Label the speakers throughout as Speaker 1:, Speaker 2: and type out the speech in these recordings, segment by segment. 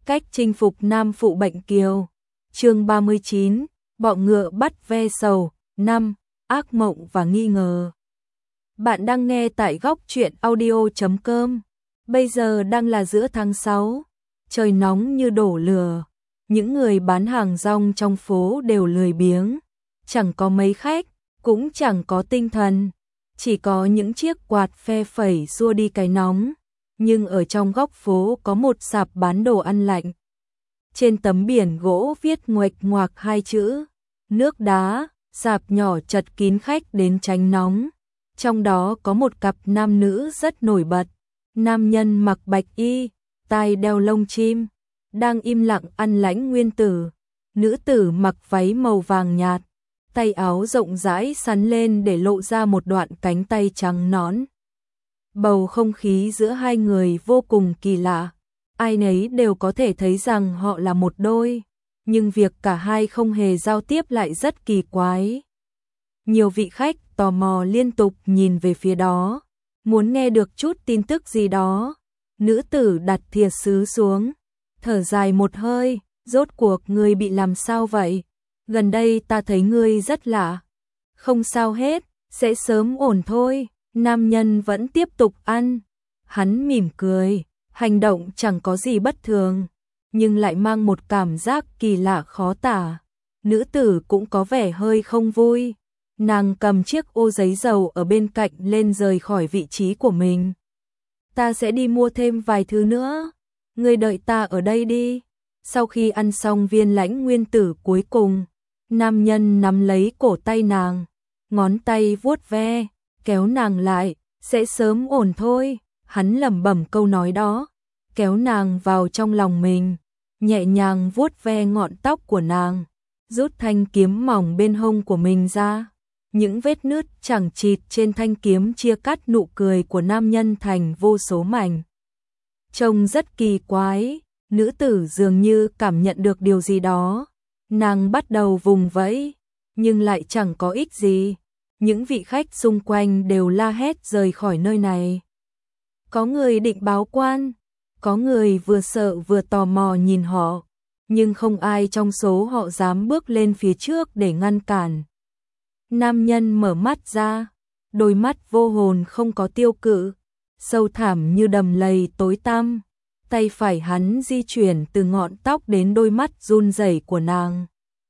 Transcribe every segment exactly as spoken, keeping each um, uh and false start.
Speaker 1: cách chinh phục nam phụ bệnh kiều. Chương ba mươi chín, bọ ngựa bắt ve sầu. Năm, ác mộng và nghi ngờ. Bạn đang nghe tại góc truyện audio chấm com. Bây giờ đang là giữa tháng sáu, trời nóng như đổ lửa. Những người bán hàng rong trong phố đều lười biếng, chẳng có mấy khách, cũng chẳng có tinh thần, chỉ có những chiếc quạt phe phẩy xua đi cái nóng. Nhưng ở trong góc phố có một sạp bán đồ ăn lạnh. Trên tấm biển gỗ viết nguệch ngoạc hai chữ nước đá. Sạp nhỏ chật kín khách đến tránh nóng. Trong đó có một cặp nam nữ rất nổi bật. Nam nhân mặc bạch y, tai đeo lông chim, đang im lặng ăn lãnh nguyên tử. Nữ tử mặc váy màu vàng nhạt, tay áo rộng rãi xắn lên để lộ ra một đoạn cánh tay trắng nõn. Bầu không khí giữa hai người vô cùng kỳ lạ. Ai nấy đều có thể thấy rằng họ là một đôi, nhưng việc cả hai không hề giao tiếp lại rất kỳ quái. Nhiều vị khách tò mò liên tục nhìn về phía đó, muốn nghe được chút tin tức gì đó. Nữ tử đặt thìa sứ xuống, thở dài một hơi, rốt cuộc ngươi bị làm sao vậy? Gần đây ta thấy ngươi rất lạ. Không sao hết, sẽ sớm ổn thôi. Nam nhân vẫn tiếp tục ăn. Hắn mỉm cười, hành động chẳng có gì bất thường, nhưng lại mang một cảm giác kỳ lạ khó tả. Nữ tử cũng có vẻ hơi không vui. Nàng cầm chiếc ô giấy dầu ở bên cạnh lên rời khỏi vị trí của mình. Ta sẽ đi mua thêm vài thứ nữa. Ngươi đợi ta ở đây đi. Sau khi ăn xong viên lãnh nguyên tử cuối cùng, nam nhân nắm lấy cổ tay nàng, ngón tay vuốt ve, kéo nàng lại, sẽ sớm ổn thôi. Hắn lẩm bẩm câu nói đó, kéo nàng vào trong lòng mình, nhẹ nhàng vuốt ve ngọn tóc của nàng, rút thanh kiếm mỏng bên hông của mình ra. Những vết nứt chẳng chịt trên thanh kiếm chia cắt nụ cười của nam nhân thành vô số mảnh. Trông rất kỳ quái, nữ tử dường như cảm nhận được điều gì đó. Nàng bắt đầu vùng vẫy, nhưng lại chẳng có ích gì. Những vị khách xung quanh đều la hét rời khỏi nơi này. Có người định báo quan, có người vừa sợ vừa tò mò nhìn họ, nhưng không ai trong số họ dám bước lên phía trước để ngăn cản. Nam nhân mở mắt ra, đôi mắt vô hồn không có tiêu cự, sâu thẳm như đầm lầy tối tăm. Tay phải hắn di chuyển từ ngọn tóc đến đôi mắt run rẩy của nàng,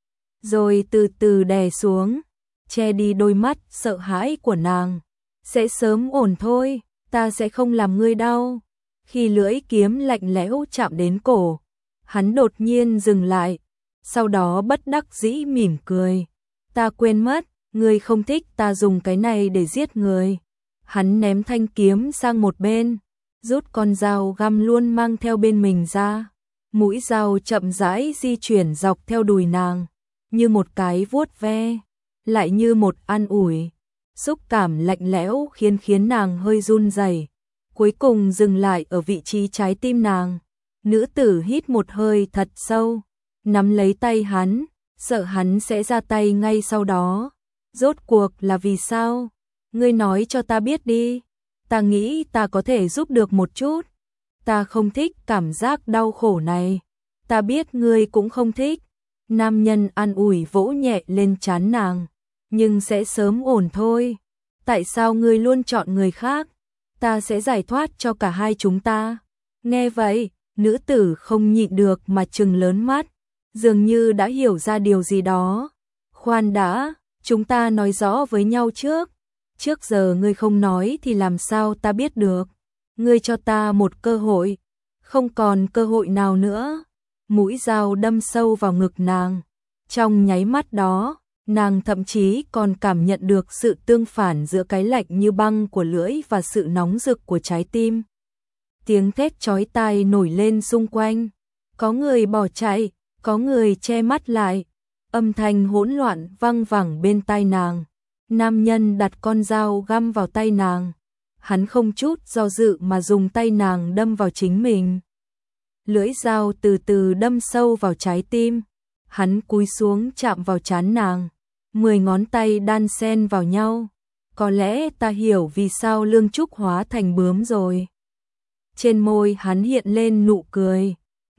Speaker 1: rồi từ từ đè xuống, che đi đôi mắt sợ hãi của nàng. Sẽ sớm ổn thôi, ta sẽ không làm ngươi đau. Khi lưỡi kiếm lạnh lẽo chạm đến cổ, hắn đột nhiên dừng lại, sau đó bất đắc dĩ mỉm cười. Ta quên mất, ngươi không thích ta dùng cái này để giết người. Hắn ném thanh kiếm sang một bên, rút con dao găm luôn mang theo bên mình ra. Mũi dao chậm rãi di chuyển dọc theo đùi nàng, như một cái vuốt ve, lại như một an ủi. Xúc cảm lạnh lẽo khiến khiến nàng hơi run rẩy, cuối cùng dừng lại ở vị trí trái tim nàng. Nữ tử hít một hơi thật sâu, nắm lấy tay hắn, sợ hắn sẽ ra tay ngay sau đó. Rốt cuộc là vì sao? Ngươi nói cho ta biết đi. Ta nghĩ ta có thể giúp được một chút. Ta không thích cảm giác đau khổ này. Ta biết ngươi cũng không thích. Nam nhân an ủi vỗ nhẹ lên trán nàng. Nhưng sẽ sớm ổn thôi. Tại sao ngươi luôn chọn người khác? Ta sẽ giải thoát cho cả hai chúng ta. Nghe vậy, nữ tử không nhịn được mà trừng lớn mắt, dường như đã hiểu ra điều gì đó. Khoan đã, chúng ta nói rõ với nhau trước. Trước giờ ngươi không nói thì làm sao ta biết được? Ngươi cho ta một cơ hội, không còn cơ hội nào nữa. Mũi dao đâm sâu vào ngực nàng. Trong nháy mắt đó, nàng thậm chí còn cảm nhận được sự tương phản giữa cái lạnh như băng của lưỡi và sự nóng rực của trái tim. Tiếng thét chói tai nổi lên xung quanh. Có người bỏ chạy, có người che mắt lại. Âm thanh hỗn loạn vang vẳng bên tai nàng. Nam nhân đặt con dao găm vào tay nàng. Hắn không chút do dự mà dùng tay nàng đâm vào chính mình. Lưỡi dao từ từ đâm sâu vào trái tim. Hắn cúi xuống chạm vào trán nàng. Mười ngón tay đan xen vào nhau. Có lẽ ta hiểu vì sao Lương Trúc hóa thành bướm rồi. Trên môi hắn hiện lên nụ cười.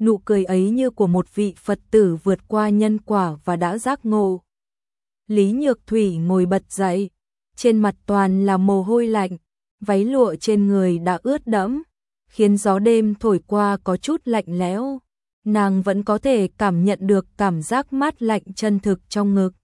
Speaker 1: nụ cười ấy như của một vị Phật tử vượt qua nhân quả và đã giác ngộ. Lý Nhược Thủy ngồi bật dậy, trên mặt toàn là mồ hôi lạnh, váy lụa trên người đã ướt đẫm, khiến gió đêm thổi qua có chút lạnh lẽo. Nàng vẫn có thể cảm nhận được cảm giác mát lạnh chân thực trong ngực.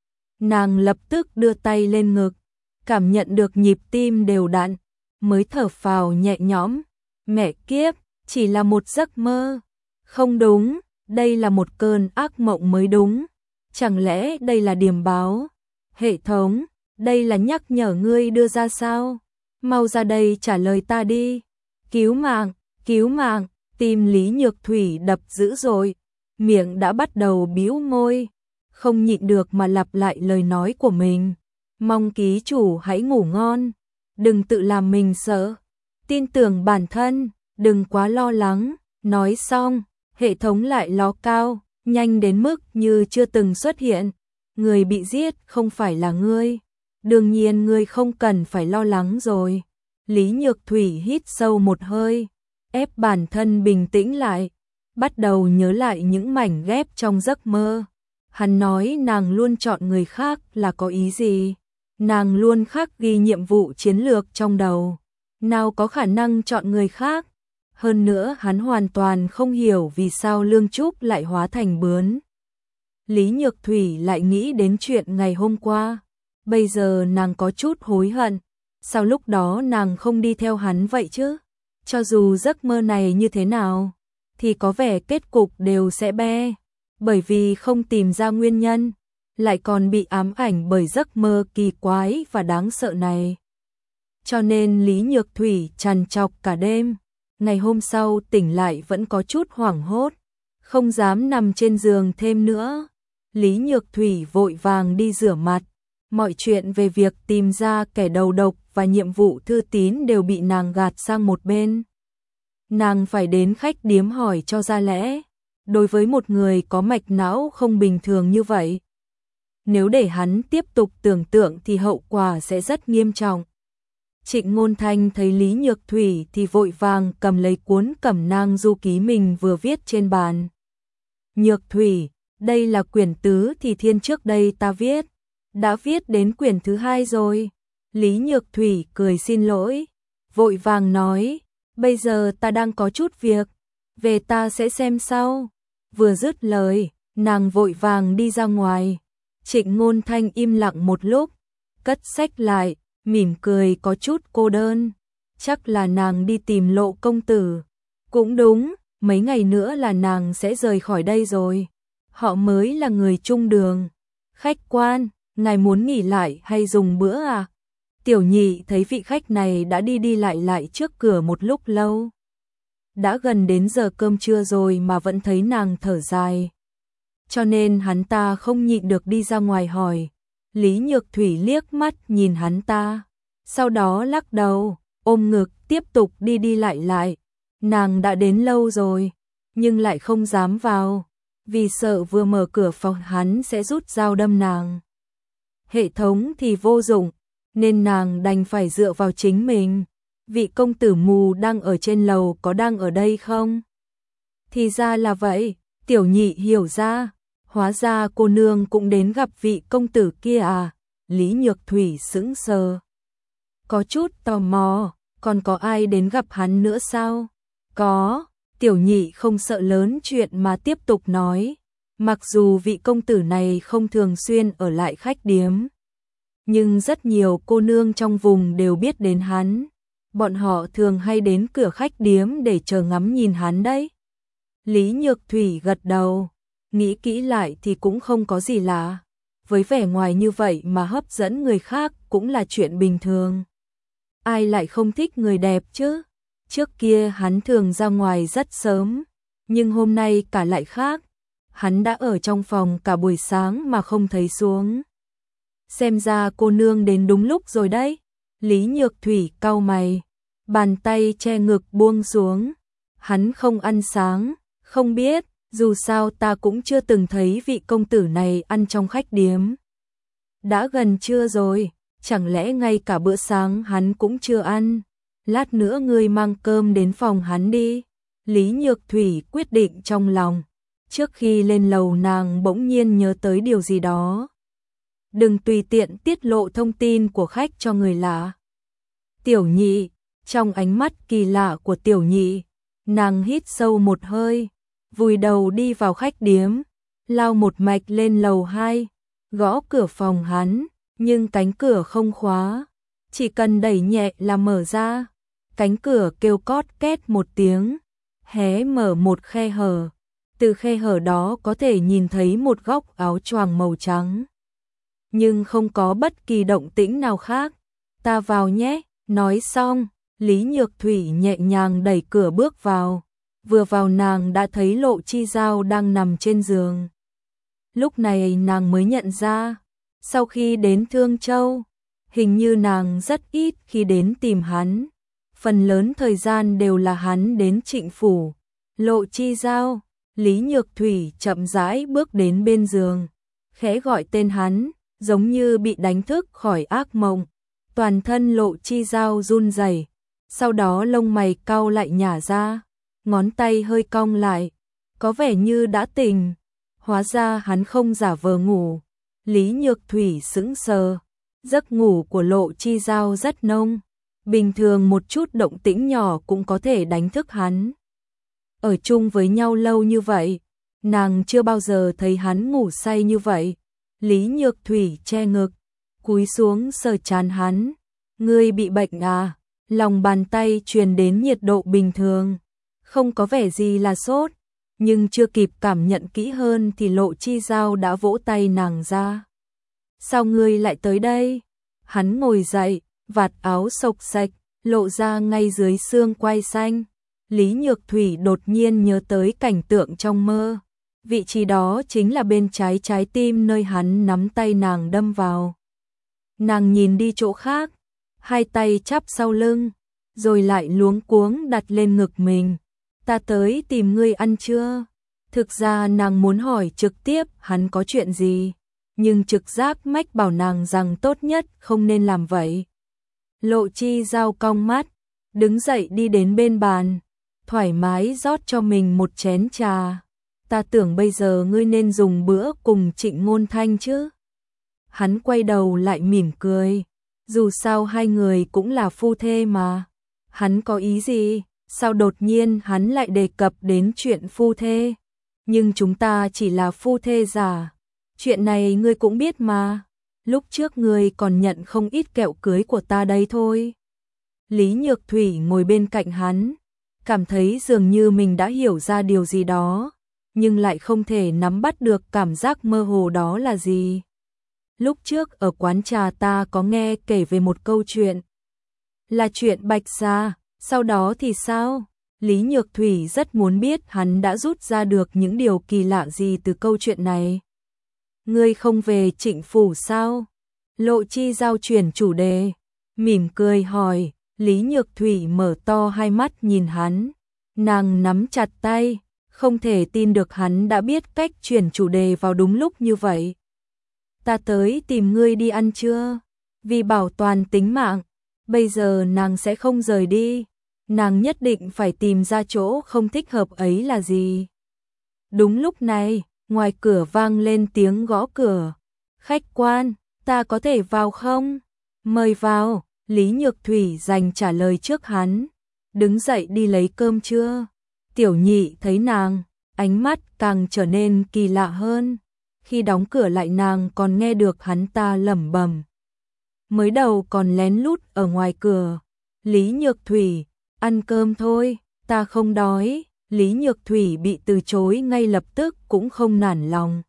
Speaker 1: Nàng lập tức đưa tay lên ngực, cảm nhận được nhịp tim đều đặn, mới thở phào nhẹ nhõm. Mẹ kiếp, chỉ là một giấc mơ. Không đúng, đây là một cơn ác mộng mới đúng. Chẳng lẽ đây là điềm báo? Hệ thống, đây là nhắc nhở ngươi đưa ra sao? Mau ra đây trả lời ta đi. Cứu mạng, cứu mạng, tim Lý Nhược Thủy đập dữ dội, miệng đã bắt đầu bĩu môi, không nhịn được mà lặp lại lời nói của mình. Mong ký chủ hãy ngủ ngon, đừng tự làm mình sợ, tin tưởng bản thân, đừng quá lo lắng. Nói xong, hệ thống lại ló cao, nhanh đến mức như chưa từng xuất hiện. Người bị giết không phải là ngươi, đương nhiên ngươi không cần phải lo lắng rồi. Lý Nhược Thủy hít sâu một hơi, ép bản thân bình tĩnh lại, bắt đầu nhớ lại những mảnh ghép trong giấc mơ. Hắn nói nàng luôn chọn người khác là có ý gì? Nàng luôn khắc ghi nhiệm vụ chiến lược trong đầu, nào có khả năng chọn người khác. Hơn nữa hắn hoàn toàn không hiểu vì sao Lương Trúc lại hóa thành bướn. Lý Nhược Thủy lại nghĩ đến chuyện ngày hôm qua. Bây giờ nàng có chút hối hận. Sao lúc đó nàng không đi theo hắn vậy chứ? Cho dù giấc mơ này như thế nào, thì có vẻ kết cục đều sẽ be. Bởi vì không tìm ra nguyên nhân, lại còn bị ám ảnh bởi giấc mơ kỳ quái và đáng sợ này. Cho nên Lý Nhược Thủy trằn trọc cả đêm. Ngày hôm sau tỉnh lại vẫn có chút hoảng hốt, không dám nằm trên giường thêm nữa. Lý Nhược Thủy vội vàng đi rửa mặt. Mọi chuyện về việc tìm ra kẻ đầu độc và nhiệm vụ thư tín đều bị nàng gạt sang một bên. Nàng phải đến khách điếm hỏi cho ra lẽ. Đối với một người có mạch não không bình thường như vậy, nếu để hắn tiếp tục tưởng tượng thì hậu quả sẽ rất nghiêm trọng. Trịnh Ngôn Thanh thấy Lý Nhược Thủy thì vội vàng cầm lấy cuốn cẩm nang du ký mình vừa viết trên bàn. Nhược Thủy, đây là quyển tứ thì thiên trước đây ta viết, đã viết đến quyển thứ hai rồi. Lý Nhược Thủy cười xin lỗi, vội vàng nói, bây giờ ta đang có chút việc, về ta sẽ xem sau. Vừa dứt lời, nàng vội vàng đi ra ngoài. Trịnh Ngôn Thanh im lặng một lúc, cất sách lại, mỉm cười có chút cô đơn. Chắc là nàng đi tìm Lộ công tử. Cũng đúng, mấy ngày nữa là nàng sẽ rời khỏi đây rồi. Họ mới là người chung đường. Khách quan, ngài muốn nghỉ lại hay dùng bữa à? Tiểu Nhị thấy vị khách này đã đi đi lại lại trước cửa một lúc lâu. Đã gần đến giờ cơm trưa rồi mà vẫn thấy nàng thở dài. Cho nên hắn ta không nhịn được đi ra ngoài hỏi. Lý Nhược Thủy liếc mắt nhìn hắn ta, sau đó lắc đầu, ôm ngực tiếp tục đi đi lại lại. Nàng đã đến lâu rồi, nhưng lại không dám vào, vì sợ vừa mở cửa phòng hắn sẽ rút dao đâm nàng. Hệ thống thì vô dụng, nên nàng đành phải dựa vào chính mình. Vị công tử mù đang ở trên lầu có đang ở đây không? Thì ra là vậy, Tiểu Nhị hiểu ra, hóa ra cô nương cũng đến gặp vị công tử kia à? Lý Nhược Thủy sững sờ, có chút tò mò, còn có ai đến gặp hắn nữa sao? Có, Tiểu Nhị không sợ lớn chuyện mà tiếp tục nói, mặc dù vị công tử này không thường xuyên ở lại khách điếm, nhưng rất nhiều cô nương trong vùng đều biết đến hắn. Bọn họ thường hay đến cửa khách điếm để chờ ngắm nhìn hắn đấy. Lý Nhược Thủy gật đầu, nghĩ kỹ lại thì cũng không có gì lạ. Với vẻ ngoài như vậy mà hấp dẫn người khác cũng là chuyện bình thường. Ai lại không thích người đẹp chứ? Trước kia hắn thường ra ngoài rất sớm, nhưng hôm nay cả lại khác. Hắn đã ở trong phòng cả buổi sáng mà không thấy xuống. Xem ra cô nương đến đúng lúc rồi đấy. Lý Nhược Thủy cau mày, bàn tay che ngực buông xuống. Hắn không ăn sáng, không biết, dù sao ta cũng chưa từng thấy vị công tử này ăn trong khách điếm. Đã gần trưa rồi, chẳng lẽ ngay cả bữa sáng hắn cũng chưa ăn? Lát nữa ngươi mang cơm đến phòng hắn đi. Lý Nhược Thủy quyết định trong lòng. Trước khi lên lầu nàng bỗng nhiên nhớ tới điều gì đó. Đừng tùy tiện tiết lộ thông tin của khách cho người lạ. Tiểu Nhị, trong ánh mắt kỳ lạ của Tiểu Nhị, nàng hít sâu một hơi, vùi đầu đi vào khách điếm, lao một mạch lên lầu hai, gõ cửa phòng hắn, nhưng cánh cửa không khóa, chỉ cần đẩy nhẹ là mở ra. Cánh cửa kêu cót két một tiếng, hé mở một khe hở, từ khe hở đó có thể nhìn thấy một góc áo choàng màu trắng. Nhưng không có bất kỳ động tĩnh nào khác. Ta vào nhé, nói xong, Lý Nhược Thủy nhẹ nhàng đẩy cửa bước vào. Vừa vào nàng đã thấy Lộ Chi Giao đang nằm trên giường. Lúc này nàng mới nhận ra, sau khi đến Thương Châu, hình như nàng rất ít khi đến tìm hắn. Phần lớn thời gian đều là hắn đến Trịnh phủ. Lộ Chi Giao, Lý Nhược Thủy chậm rãi bước đến bên giường, khẽ gọi tên hắn, giống như bị đánh thức khỏi ác mộng. Toàn thân Lộ Chi Giao run rẩy, sau đó lông mày cau lại nhả ra, ngón tay hơi cong lại, có vẻ như đã tỉnh. Hóa ra hắn không giả vờ ngủ. Lý Nhược Thủy sững sờ, giấc ngủ của Lộ Chi Giao rất nông, bình thường một chút động tĩnh nhỏ cũng có thể đánh thức hắn. Ở chung với nhau lâu như vậy, nàng chưa bao giờ thấy hắn ngủ say như vậy. Lý Nhược Thủy che ngực, cúi xuống sờ trán hắn. Ngươi bị bệnh à? Lòng bàn tay truyền đến nhiệt độ bình thường, không có vẻ gì là sốt, nhưng chưa kịp cảm nhận kỹ hơn thì Lộ Chi Giao đã vỗ tay nàng ra. Sao ngươi lại tới đây? Hắn ngồi dậy, vạt áo xộc xạch, lộ ra ngay dưới xương quai xanh. Lý Nhược Thủy đột nhiên nhớ tới cảnh tượng trong mơ. Vị trí đó chính là bên trái trái tim nơi hắn nắm tay nàng đâm vào. Nàng nhìn đi chỗ khác, hai tay chắp sau lưng, rồi lại luống cuống đặt lên ngực mình. Ta tới tìm ngươi ăn trưa. Thực ra nàng muốn hỏi trực tiếp hắn có chuyện gì, nhưng trực giác mách bảo nàng rằng tốt nhất không nên làm vậy. Lộ Chi Giao cong mắt, đứng dậy đi đến bên bàn, thoải mái rót cho mình một chén trà. Ta tưởng bây giờ ngươi nên dùng bữa cùng Trịnh Ngôn Thanh chứ. Hắn quay đầu lại mỉm cười, dù sao hai người cũng là phu thê mà. Hắn có ý gì? Sao đột nhiên hắn lại đề cập đến chuyện phu thê? Nhưng chúng ta chỉ là phu thê giả. Chuyện này ngươi cũng biết mà. Lúc trước ngươi còn nhận không ít kẹo cưới của ta đây thôi. Lý Nhược Thủy ngồi bên cạnh hắn, cảm thấy dường như mình đã hiểu ra điều gì đó, nhưng lại không thể nắm bắt được cảm giác mơ hồ đó là gì. Lúc trước ở quán trà ta có nghe kể về một câu chuyện. Là chuyện Bạch Sa, sau đó thì sao? Lý Nhược Thủy rất muốn biết hắn đã rút ra được những điều kỳ lạ gì từ câu chuyện này. Ngươi không về Trịnh phủ sao? Lộ Chi Giao chuyển chủ đề, mỉm cười hỏi. Lý Nhược Thủy mở to hai mắt nhìn hắn, nàng nắm chặt tay, không thể tin được hắn đã biết cách chuyển chủ đề vào đúng lúc như vậy. Ta tới tìm ngươi đi ăn trưa, vì bảo toàn tính mạng, bây giờ nàng sẽ không rời đi, nàng nhất định phải tìm ra chỗ không thích hợp ấy là gì. Đúng lúc này, ngoài cửa vang lên tiếng gõ cửa. Khách quan, ta có thể vào không? Mời vào. Lý Nhược Thủy dành trả lời trước hắn, đứng dậy đi lấy cơm trưa. Tiểu Nhị thấy nàng, ánh mắt càng trở nên kỳ lạ hơn. Khi đóng cửa lại nàng còn nghe được hắn ta lẩm bẩm. Mới đầu còn lén lút ở ngoài cửa. Lý Nhược Thủy, ăn cơm thôi, ta không đói. Lý Nhược Thủy bị từ chối ngay lập tức cũng không nản lòng.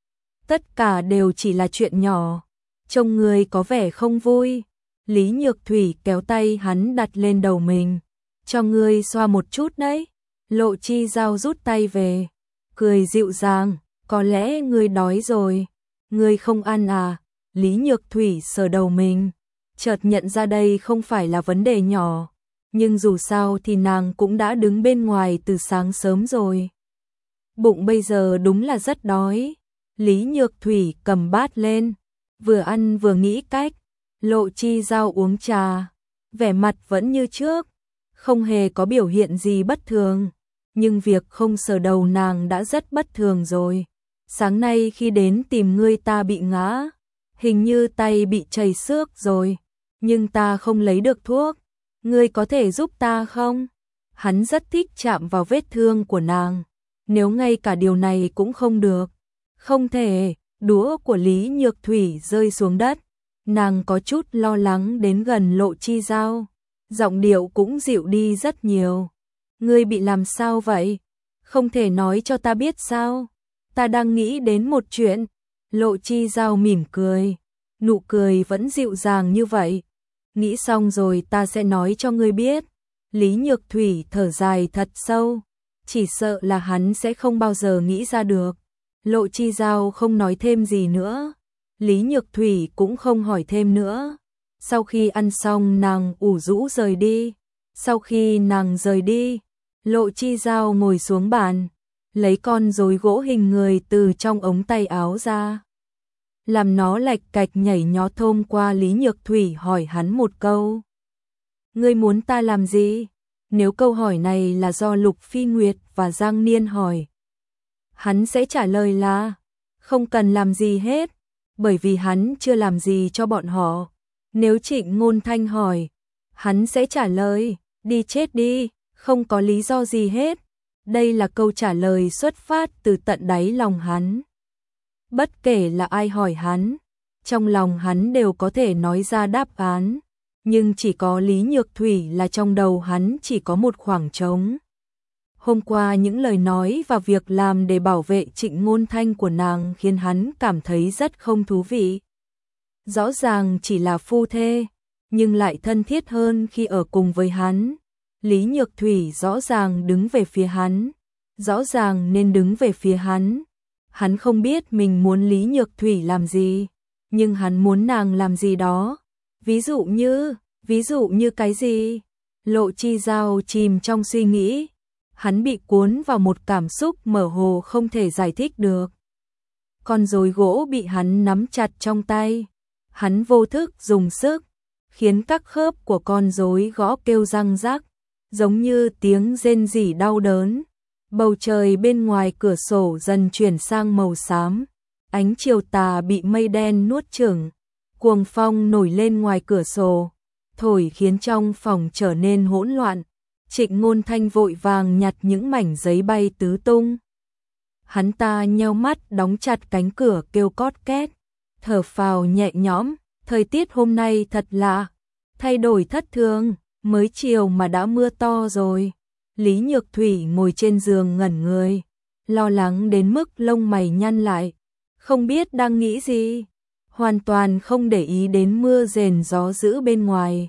Speaker 1: Tất cả đều chỉ là chuyện nhỏ, trông người có vẻ không vui. Lý Nhược Thủy kéo tay hắn đặt lên đầu mình. Cho ngươi xoa một chút đấy. Lộ Chi Giao rút tay về, cười dịu dàng. Có lẽ ngươi đói rồi. Ngươi không ăn à? Lý Nhược Thủy sờ đầu mình, chợt nhận ra đây không phải là vấn đề nhỏ. Nhưng dù sao thì nàng cũng đã đứng bên ngoài từ sáng sớm rồi. Bụng bây giờ đúng là rất đói. Lý Nhược Thủy cầm bát lên, vừa ăn vừa nghĩ cách. Lộ Chi Giao uống trà, vẻ mặt vẫn như trước, không hề có biểu hiện gì bất thường. nhưng việc không sờ đầu nàng đã rất bất thường rồi. Sáng nay khi đến tìm ngươi ta bị ngã, hình như tay bị chảy xước rồi, nhưng ta không lấy được thuốc, ngươi có thể giúp ta không? Hắn rất thích chạm vào vết thương của nàng, nếu ngay cả điều này cũng không được. Không thể, đũa của Lý Nhược Thủy rơi xuống đất, nàng có chút lo lắng đến gần Lộ Chi Dao, giọng điệu cũng dịu đi rất nhiều. Ngươi bị làm sao vậy? Không thể nói cho ta biết sao? Ta đang nghĩ đến một chuyện. Lộ Chi Dao mỉm cười, nụ cười vẫn dịu dàng như vậy. Nghĩ xong rồi ta sẽ nói cho ngươi biết. Lý Nhược Thủy thở dài thật sâu, chỉ sợ là hắn sẽ không bao giờ nghĩ ra được. Lộ Chi Dao không nói thêm gì nữa, Lý Nhược Thủy cũng không hỏi thêm nữa. Sau khi ăn xong nàng ủ rũ rời đi. Sau khi nàng rời đi, Lộ Chi Dao ngồi xuống bàn, lấy con rối gỗ hình người từ trong ống tay áo ra, làm nó lạch cạch nhảy nhót thôm qua. Lý Nhược Thủy hỏi hắn một câu. Ngươi muốn ta làm gì? Nếu câu hỏi này là do Lục Phi Nguyệt và Giang Niên hỏi, hắn sẽ trả lời là không cần làm gì hết, bởi vì hắn chưa làm gì cho bọn họ. Nếu Trịnh Ngôn Thanh hỏi, hắn sẽ trả lời đi chết đi, không có lý do gì hết. Đây là câu trả lời xuất phát từ tận đáy lòng hắn. Bất kể là ai hỏi hắn, trong lòng hắn đều có thể nói ra đáp án, nhưng chỉ có Lý Nhược Thủy là trong đầu hắn chỉ có một khoảng trống. Hôm qua những lời nói và việc làm để bảo vệ Trịnh Ngôn Thanh của nàng khiến hắn cảm thấy rất không thú vị. Rõ ràng chỉ là phu thê, nhưng lại thân thiết hơn khi ở cùng với hắn. Lý Nhược Thủy rõ ràng đứng về phía hắn, rõ ràng nên đứng về phía hắn. Hắn không biết mình muốn Lý Nhược Thủy làm gì, nhưng hắn muốn nàng làm gì đó. Ví dụ như, ví dụ như cái gì? Lộ Chi Dao chìm trong suy nghĩ, hắn bị cuốn vào một cảm xúc mơ hồ không thể giải thích được. Con rối gỗ bị hắn nắm chặt trong tay, hắn vô thức dùng sức, khiến các khớp của con rối gõ kêu răng rắc, giống như tiếng rên rỉ đau đớn. Bầu trời bên ngoài cửa sổ dần chuyển sang màu xám, ánh chiều tà bị mây đen nuốt chửng, cuồng phong nổi lên ngoài cửa sổ, thổi khiến trong phòng trở nên hỗn loạn. Trịnh Ngôn Thanh vội vàng nhặt những mảnh giấy bay tứ tung. Hắn ta nheo mắt đóng chặt cánh cửa kêu cót két, thở phào nhẹ nhõm. Thời tiết hôm nay thật lạ, thay đổi thất thường, mới chiều mà đã mưa to rồi. Lý Nhược Thủy ngồi trên giường ngẩn người, lo lắng đến mức lông mày nhăn lại, không biết đang nghĩ gì, hoàn toàn không để ý đến mưa rền gió dữ bên ngoài.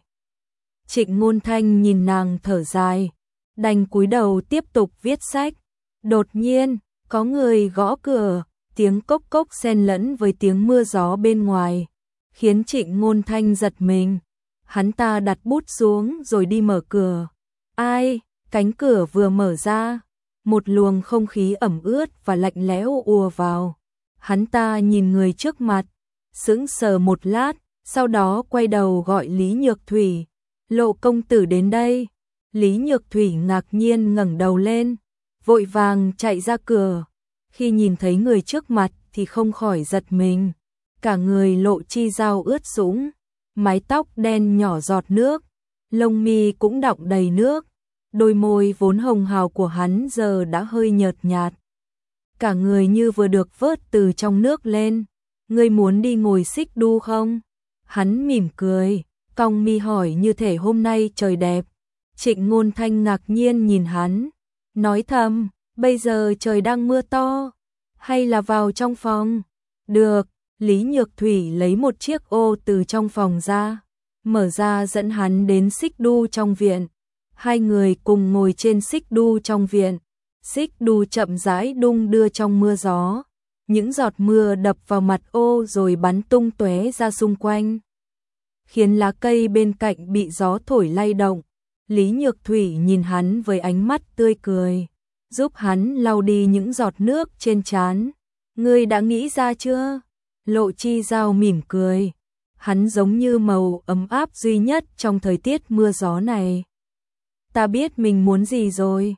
Speaker 1: Trịnh Ngôn Thanh nhìn nàng thở dài, đành cúi đầu tiếp tục viết sách. Đột nhiên, có người gõ cửa, tiếng cốc cốc xen lẫn với tiếng mưa gió bên ngoài, khiến Trịnh Ngôn Thanh giật mình. Hắn ta đặt bút xuống rồi đi mở cửa. Ai? Cánh cửa vừa mở ra, một luồng không khí ẩm ướt và lạnh lẽo ùa vào. Hắn ta nhìn người trước mặt, sững sờ một lát, sau đó quay đầu gọi Lý Nhược Thủy. Lộ công tử đến đây. Lý Nhược Thủy ngạc nhiên ngẩng đầu lên, vội vàng chạy ra cửa. Khi nhìn thấy người trước mặt thì không khỏi giật mình. Cả người Lộ Chi Dao ướt sũng, mái tóc đen nhỏ giọt nước, lông mi cũng đọng đầy nước. Đôi môi vốn hồng hào của hắn giờ đã hơi nhợt nhạt. Cả người như vừa được vớt từ trong nước lên. Ngươi muốn đi ngồi xích đu không? Hắn mỉm cười, cong mi hỏi như thể hôm nay trời đẹp. Trịnh Ngôn Thanh ngạc nhiên nhìn hắn, nói thầm, bây giờ trời đang mưa to, hay là vào trong phòng? Được, Lý Nhược Thủy lấy một chiếc ô từ trong phòng ra, mở ra dẫn hắn đến xích đu trong viện. Hai người cùng ngồi trên xích đu trong viện, xích đu chậm rãi đung đưa trong mưa gió. Những giọt mưa đập vào mặt ô rồi bắn tung tóe ra xung quanh, khiến lá cây bên cạnh bị gió thổi lay động. Lý Nhược Thủy nhìn hắn với ánh mắt tươi cười, giúp hắn lau đi những giọt nước trên trán. Ngươi đã nghĩ ra chưa? Lộ Chi Dao mỉm cười, hắn giống như màu ấm áp duy nhất trong thời tiết mưa gió này. Ta biết mình muốn gì rồi.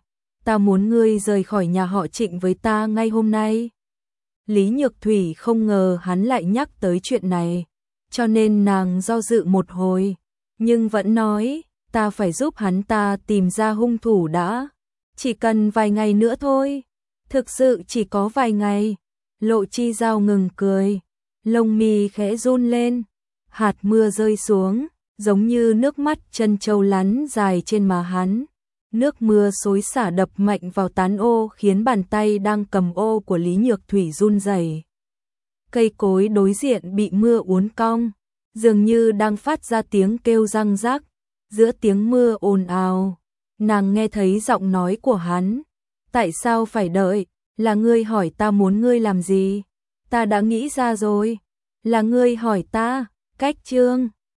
Speaker 1: ta muốn ngươi rời khỏi nhà họ Trịnh với ta ngay hôm nay. Lý Nhược Thủy không ngờ hắn lại nhắc tới chuyện này, cho nên nàng do dự một hồi, nhưng vẫn nói, ta phải giúp hắn ta tìm ra hung thủ đã, chỉ cần vài ngày nữa thôi, thực sự chỉ có vài ngày. Lộ Chi Giao ngừng cười, lông mi khẽ run lên, hạt mưa rơi xuống, giống như nước mắt chân châu lắn dài trên má hắn. Nước mưa xối xả đập mạnh vào tán ô khiến bàn tay đang cầm ô của Lý Nhược Thủy run rẩy. Cây cối đối diện bị mưa uốn cong, dường như đang phát ra tiếng kêu răng rắc. Giữa tiếng mưa ồn ào, nàng nghe thấy giọng nói của hắn. Tại sao phải đợi? Là ngươi hỏi ta muốn ngươi làm gì? Ta đã nghĩ ra rồi. Là ngươi hỏi ta. Cách chương